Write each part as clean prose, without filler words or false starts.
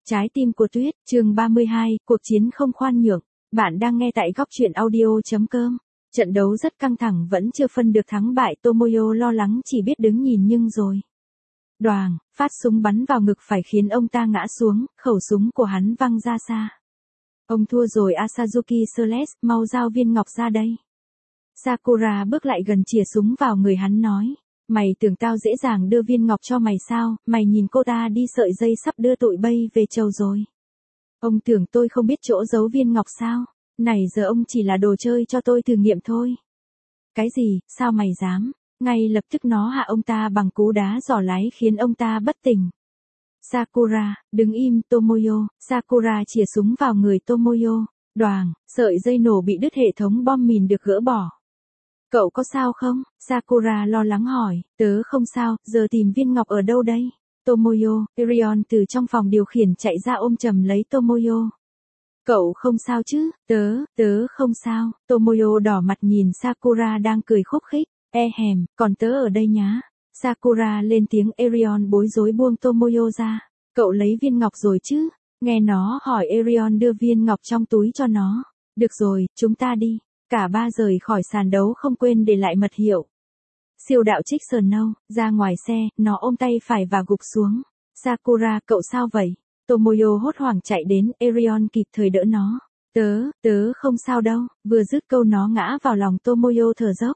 Trái tim của tuyết, chương 32, cuộc chiến không khoan nhượng. Bạn đang nghe tại góc truyện audio.com. Trận đấu rất căng thẳng vẫn chưa phân được thắng bại, Tomoyo lo lắng chỉ biết đứng nhìn nhưng rồi. Đoàng, phát súng bắn vào ngực phải khiến ông ta ngã xuống, khẩu súng của hắn văng ra xa. Ông thua rồi Asazuki Celeste, mau giao viên ngọc ra đây. Sakura bước lại gần chìa súng vào người hắn nói. Mày tưởng tao dễ dàng đưa viên ngọc cho mày sao, mày nhìn cô ta đi sợi dây sắp đưa tụi bay về chầu rồi. Ông tưởng tôi không biết chỗ giấu viên ngọc sao, này giờ ông chỉ là đồ chơi cho tôi thử nghiệm thôi. Cái gì, sao mày dám, ngay lập tức nó hạ ông ta bằng cú đá giỏ lái khiến ông ta bất tỉnh. Sakura, đứng im Tomoyo, Sakura chìa súng vào người Tomoyo, đoàng, sợi dây nổ bị đứt, hệ thống bom mìn được gỡ bỏ. Cậu có sao không? Sakura lo lắng hỏi, tớ không sao, giờ tìm viên ngọc ở đâu đây? Tomoyo, Erion từ trong phòng điều khiển chạy ra ôm chầm lấy Tomoyo. Cậu không sao chứ? Tớ không sao. Tomoyo đỏ mặt nhìn Sakura đang cười khúc khích, còn tớ ở đây nhá. Sakura lên tiếng, Erion bối rối buông Tomoyo ra. Cậu lấy viên ngọc rồi chứ? Nghe nó hỏi, Erion đưa viên ngọc trong túi cho nó. Được rồi, chúng ta đi. Cả ba rời khỏi sàn đấu không quên để lại mật hiệu. Siêu đạo trích sờn nâu, ra ngoài xe, nó ôm tay phải và gục xuống. Sakura, cậu sao vậy? Tomoyo hốt hoảng chạy đến, Erion kịp thời đỡ nó. Tớ không sao đâu, vừa dứt câu nó ngã vào lòng Tomoyo thở dốc.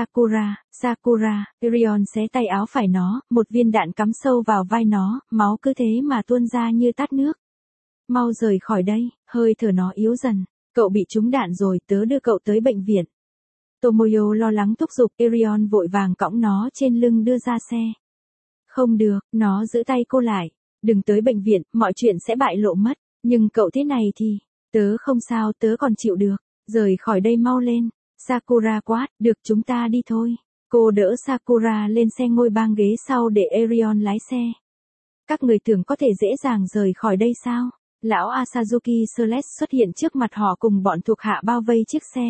Sakura, Erion xé tay áo phải nó, một viên đạn cắm sâu vào vai nó, máu cứ thế mà tuôn ra như tát nước. Mau rời khỏi đây, hơi thở nó yếu dần. Cậu bị trúng đạn rồi, tớ đưa cậu tới bệnh viện. Tomoyo lo lắng thúc giục, Erion vội vàng cõng nó trên lưng đưa ra xe. Không được, nó giữ tay cô lại. Đừng tới bệnh viện, mọi chuyện sẽ bại lộ mất. Nhưng cậu thế này thì, tớ không sao, tớ còn chịu được. Rời khỏi đây mau lên. Sakura quát, được chúng ta đi thôi. Cô đỡ Sakura lên xe ngồi bang ghế sau để Erion lái xe. Các người tưởng có thể dễ dàng rời khỏi đây sao? Lão Asazuki Celeste xuất hiện trước mặt họ cùng bọn thuộc hạ bao vây chiếc xe.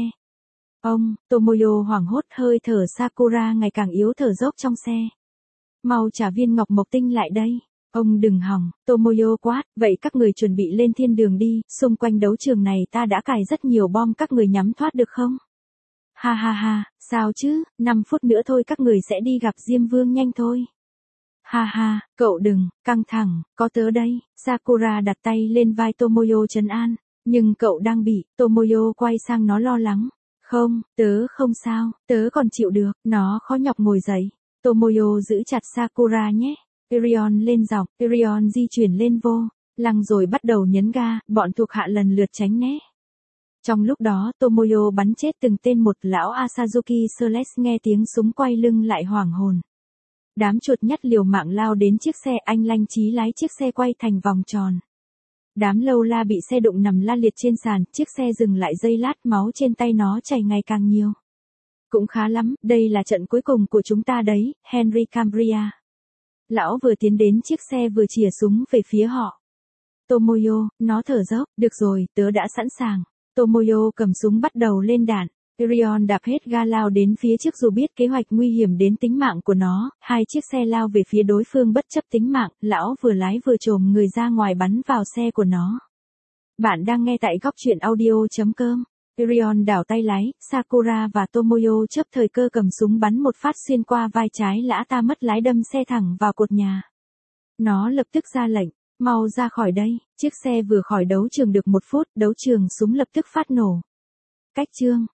Tomoyo hoảng hốt, hơi thở Sakura ngày càng yếu, thở dốc trong xe. Mau trả viên ngọc mộc tinh lại đây. Ông đừng hòng, Tomoyo quát, vậy các người chuẩn bị lên thiên đường đi, xung quanh đấu trường này ta đã cài rất nhiều bom, các người nhắm thoát được không? Ha, sao chứ, 5 phút nữa thôi các người sẽ đi gặp Diêm Vương, nhanh thôi. Ha, cậu đừng, căng thẳng, có tớ đây. Sakura đặt tay lên vai Tomoyo trấn an. Nhưng cậu đang bị, Tomoyo quay sang nó lo lắng. Không, tớ không sao, tớ còn chịu được, nó khó nhọc ngồi dậy. Tomoyo giữ chặt Sakura nhé. Erion lên dọc, Erion di chuyển lên vô, lăng rồi bắt đầu nhấn ga, bọn thuộc hạ lần lượt tránh né. Trong lúc đó Tomoyo bắn chết từng tên một, lão Asazuki Celeste nghe tiếng súng quay lưng lại hoảng hồn. Đám chuột nhắt liều mạng lao đến chiếc xe, anh Lanh Chí lái chiếc xe quay thành vòng tròn. Đám lâu la bị xe đụng nằm la liệt trên sàn, chiếc xe dừng lại giây lát, máu trên tay nó chảy ngày càng nhiều. Cũng khá lắm, đây là trận cuối cùng của chúng ta đấy, Henry Cambria. Lão vừa tiến đến chiếc xe vừa chìa súng về phía họ. Tomoyo, nó thở dốc, được rồi, tớ đã sẵn sàng. Tomoyo cầm súng bắt đầu lên đạn. Erion đạp hết ga lao đến phía trước dù biết kế hoạch nguy hiểm đến tính mạng của nó, hai chiếc xe lao về phía đối phương bất chấp tính mạng, lão vừa lái vừa chồm người ra ngoài bắn vào xe của nó. Bạn đang nghe tại góc truyện audio.com. Erion đảo tay lái, Sakura và Tomoyo chớp thời cơ cầm súng bắn một phát xuyên qua vai trái lã ta, mất lái đâm xe thẳng vào cột nhà. Nó lập tức ra lệnh, mau ra khỏi đây. Chiếc xe vừa khỏi đấu trường được 1 phút, đấu trường súng lập tức phát nổ. Cách chương